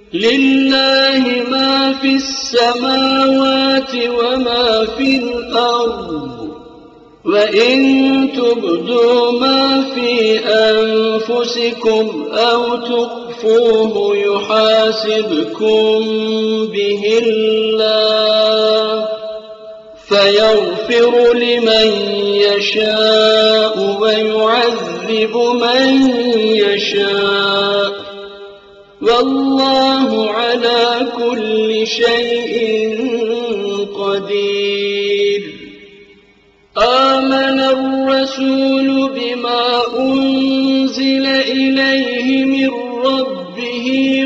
لله ما في السماوات وما في الأرض وإن تبدوا ما في أنفسكم أو تخفوه يحاسبكم به الله فيغفر لمن يشاء ويعذب من يشاء والله على كل شيء قدير. آمن الرسول بما أنزل إليه من ربه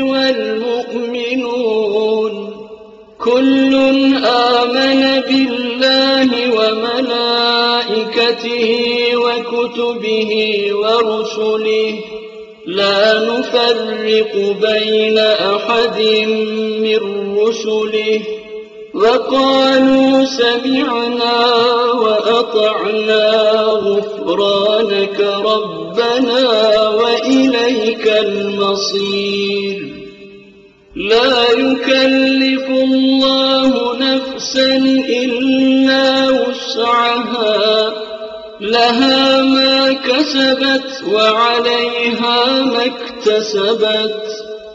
والمؤمنون كل آمن بالله وملائكته وكتبه ورسله لا نفرق بين أحد من رسله وقالوا سمعنا وأطعنا غفرانك ربنا وإليك المصير. لا يكلف الله نفسا إلا وسعها لها ما كسبت وعليها ما اكتسبت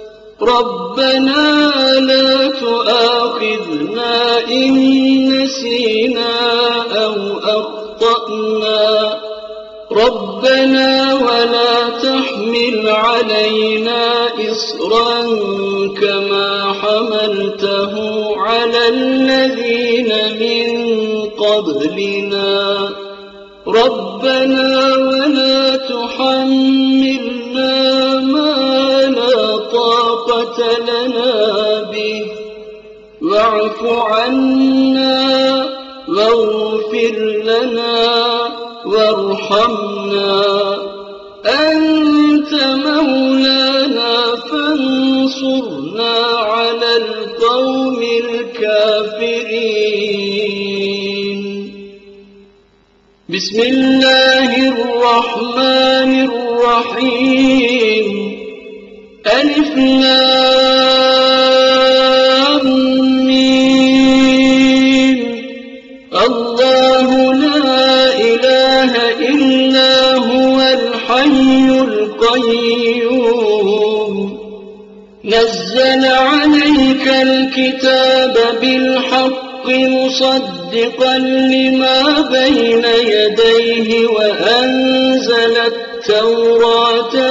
ربنا لا تؤاخذنا إن نسينا أو أخطأنا ربنا ولا تحمل علينا إصرا كما حملته على الذين من قبلنا ربنا ولا تحملنا ما لا طاقة لنا به واعف عنا واغفر لنا وارحمنا أنت مولانا فانصرنا على القوم الكافرين. بسم الله الرحمن الرحيم ألف لام ميم الله لا إله إلا هو الحي القيوم نزل عليك الكتاب بالحق مصدقا لما بين يديه وأنزل التوراة